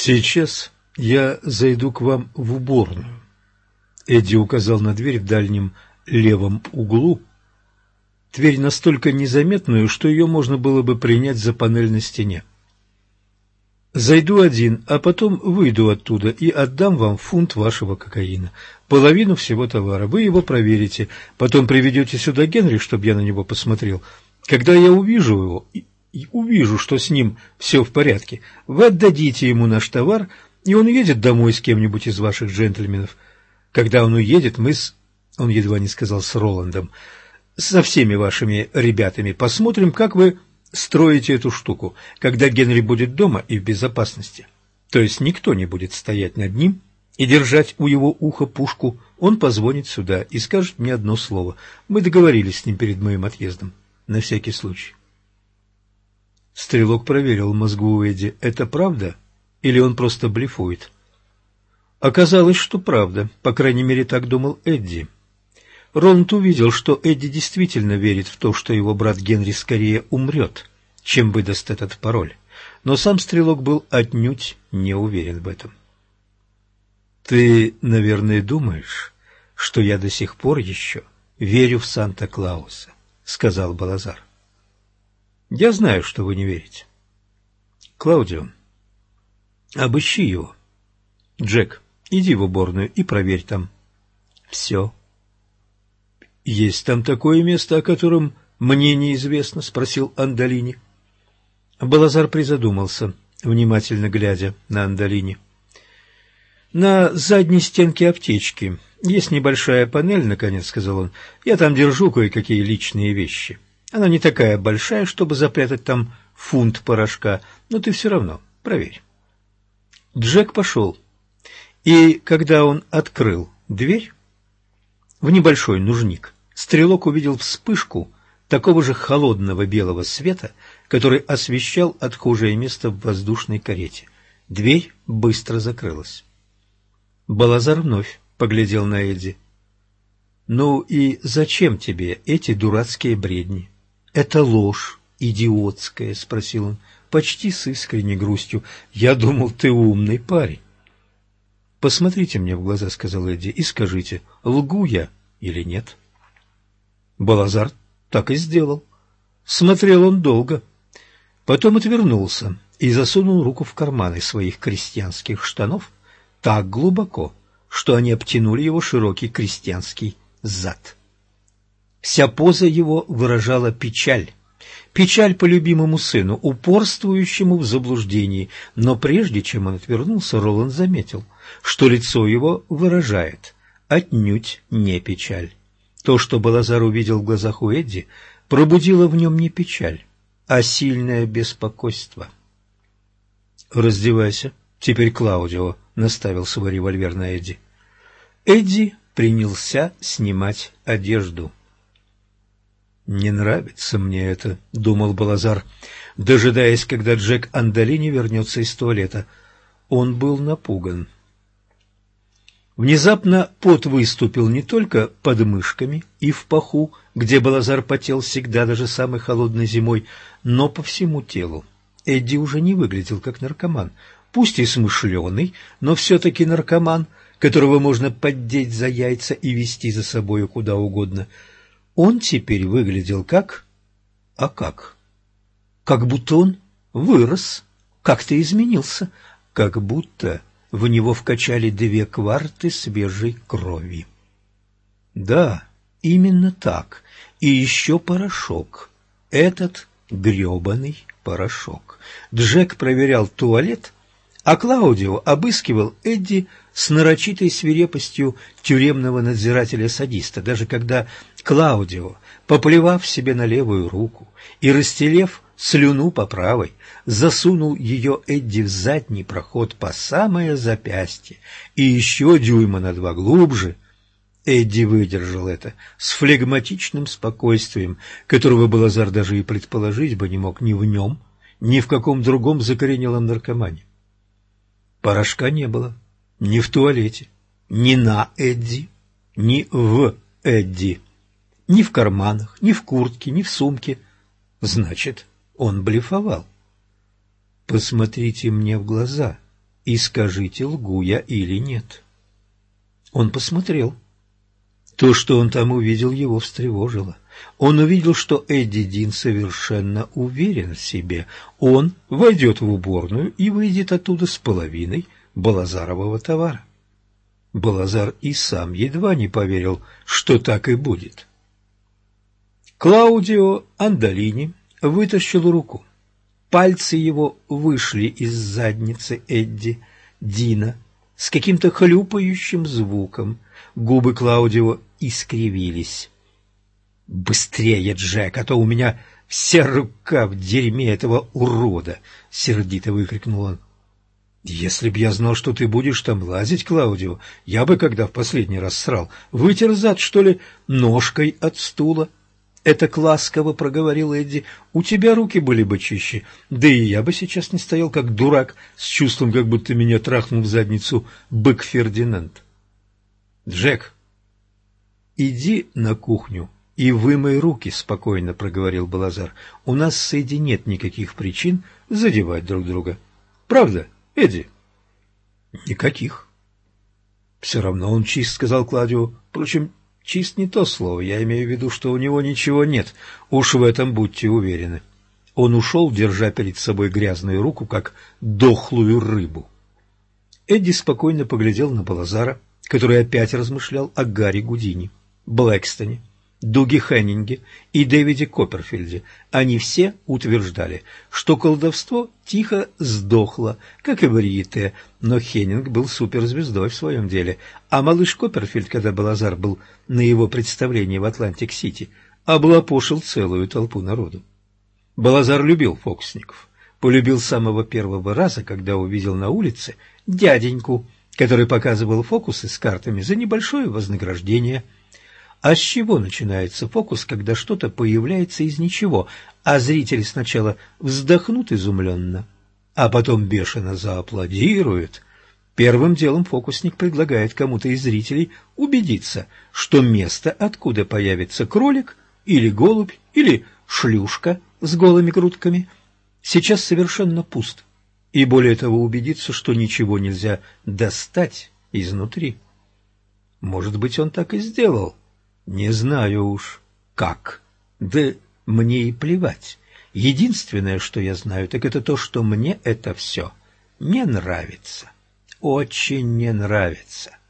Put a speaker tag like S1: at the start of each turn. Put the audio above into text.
S1: «Сейчас я зайду к вам в уборную». Эдди указал на дверь в дальнем левом углу, дверь настолько незаметную, что ее можно было бы принять за панель на стене. «Зайду один, а потом выйду оттуда и отдам вам фунт вашего кокаина, половину всего товара. Вы его проверите, потом приведете сюда Генри, чтобы я на него посмотрел. Когда я увижу его и увижу, что с ним все в порядке, вы отдадите ему наш товар, и он уедет домой с кем-нибудь из ваших джентльменов. Когда он уедет, мы с...» Он едва не сказал «с Роландом», «со всеми вашими ребятами посмотрим, как вы строите эту штуку, когда Генри будет дома и в безопасности. То есть никто не будет стоять над ним и держать у его уха пушку. Он позвонит сюда и скажет мне одно слово. Мы договорились с ним перед моим отъездом, на всякий случай». Стрелок проверил в мозгу у Эдди, это правда или он просто блефует. Оказалось, что правда, по крайней мере, так думал Эдди. Роланд увидел, что Эдди действительно верит в то, что его брат Генри скорее умрет, чем выдаст этот пароль, но сам Стрелок был отнюдь не уверен в этом. «Ты, наверное, думаешь, что я до сих пор еще верю в Санта-Клауса», — сказал Балазар. «Я знаю, что вы не верите. Клаудио, обыщи его. Джек, иди в уборную и проверь там все». «Есть там такое место, о котором мне неизвестно?» — спросил Андолини. Балазар призадумался, внимательно глядя на Андолини. «На задней стенке аптечки есть небольшая панель, — наконец сказал он. Я там держу кое-какие личные вещи. Она не такая большая, чтобы запрятать там фунт порошка, но ты все равно проверь». Джек пошел, и когда он открыл дверь в небольшой нужник, Стрелок увидел вспышку такого же холодного белого света, который освещал отхожее место в воздушной карете. Дверь быстро закрылась. Балазар вновь поглядел на Эдди. «Ну и зачем тебе эти дурацкие бредни? Это ложь идиотская», — спросил он, почти с искренней грустью. «Я думал, ты умный парень». «Посмотрите мне в глаза, — сказал Эдди, — и скажите, лгу я или нет». Балазар так и сделал. Смотрел он долго. Потом отвернулся и засунул руку в карманы своих крестьянских штанов так глубоко, что они обтянули его широкий крестьянский зад. Вся поза его выражала печаль. Печаль по любимому сыну, упорствующему в заблуждении. Но прежде чем он отвернулся, Роланд заметил, что лицо его выражает отнюдь не печаль. То, что Балазар увидел в глазах у Эдди, пробудило в нем не печаль, а сильное беспокойство. «Раздевайся, теперь Клаудио», — наставил свой револьвер на Эдди. Эдди принялся снимать одежду. «Не нравится мне это», — думал Балазар, дожидаясь, когда Джек Андолини вернется из туалета. Он был напуган. Внезапно пот выступил не только под мышками и в паху, где Балазар потел всегда, даже самой холодной зимой, но по всему телу. Эдди уже не выглядел как наркоман, пусть и смышленый, но все-таки наркоман, которого можно поддеть за яйца и вести за собою куда угодно. Он теперь выглядел как... А как? Как будто он вырос, как-то изменился, как будто в него вкачали 2 кварты свежей крови. Да, именно так. И еще порошок. Этот гребаный порошок. Джек проверял туалет, а Клаудио обыскивал Эдди с нарочитой свирепостью тюремного надзирателя-садиста, даже когда Клаудио, поплевав себе на левую руку и расстелев слюну по правой, засунул ее Эдди в задний проход по самое запястье и еще дюйма на 2 глубже. Эдди выдержал это с флегматичным спокойствием, которого Балазар даже и предположить бы не мог ни в нем, ни в каком другом закоренелом наркомане. Порошка не было ни в туалете, ни на Эдди, ни в Эдди, ни в карманах, ни в куртке, ни в сумке. Значит, он блефовал. «Посмотрите мне в глаза и скажите, лгу я или нет». Он посмотрел. То, что он там увидел, его встревожило. Он увидел, что Эдди Дин совершенно уверен в себе. Он войдет в уборную и выйдет оттуда с половиной Балазарового товара. Балазар и сам едва не поверил, что так и будет. Клаудио Андолини вытащил руку. Пальцы его вышли из задницы Эдди Дина с каким-то хлюпающим звуком. Губы Клаудио искривились. «Быстрее, Джек, а то у меня вся рука в дерьме этого урода!» — сердито выкрикнул он. «Если б я знал, что ты будешь там лазить, Клаудио, я бы, когда в последний раз срал, вытер зад, что ли, ножкой от стула». «Это ласково», — проговорил Эдди. «У тебя руки были бы чище, да и я бы сейчас не стоял как дурак, с чувством, как будто меня трахнул в задницу бык Фердинанд». «Джек, иди на кухню и вымой руки», — спокойно проговорил Балазар. «У нас с Эдди нет никаких причин задевать друг друга. Правда, Эдди?» «Никаких». «Все равно он чист», — сказал Клаудио. «Впрочем, чист не то слово, я имею в виду, что у него ничего нет. Уж в этом будьте уверены». Он ушел, держа перед собой грязную руку, как дохлую рыбу. Эдди спокойно поглядел на Балазара, который опять размышлял о Гарри Гудини, Блэкстоне, Дуге Хеннинге и Дэвиде Копперфильде. Они все утверждали, что колдовство тихо сдохло, как и варьете, но Хеннинг был суперзвездой в своем деле, а малыш Копперфильд, когда Балазар был на его представлении в Атлантик-Сити, облапошил целую толпу народу. Балазар любил фокусников, полюбил с самого первого раза, когда увидел на улице дяденьку, который показывал фокусы с картами за небольшое вознаграждение. А с чего начинается фокус, когда что-то появляется из ничего, а зрители сначала вздохнут изумленно, а потом бешено зааплодируют? Первым делом фокусник предлагает кому-то из зрителей убедиться, что место, откуда появится кролик или голубь или шлюшка с голыми грудками, сейчас совершенно пусто. И более того, убедиться, что ничего нельзя достать изнутри. Может быть, он так и сделал. Не знаю уж как. Да мне и плевать. Единственное, что я знаю, так это то, что мне это все не нравится. Очень не нравится.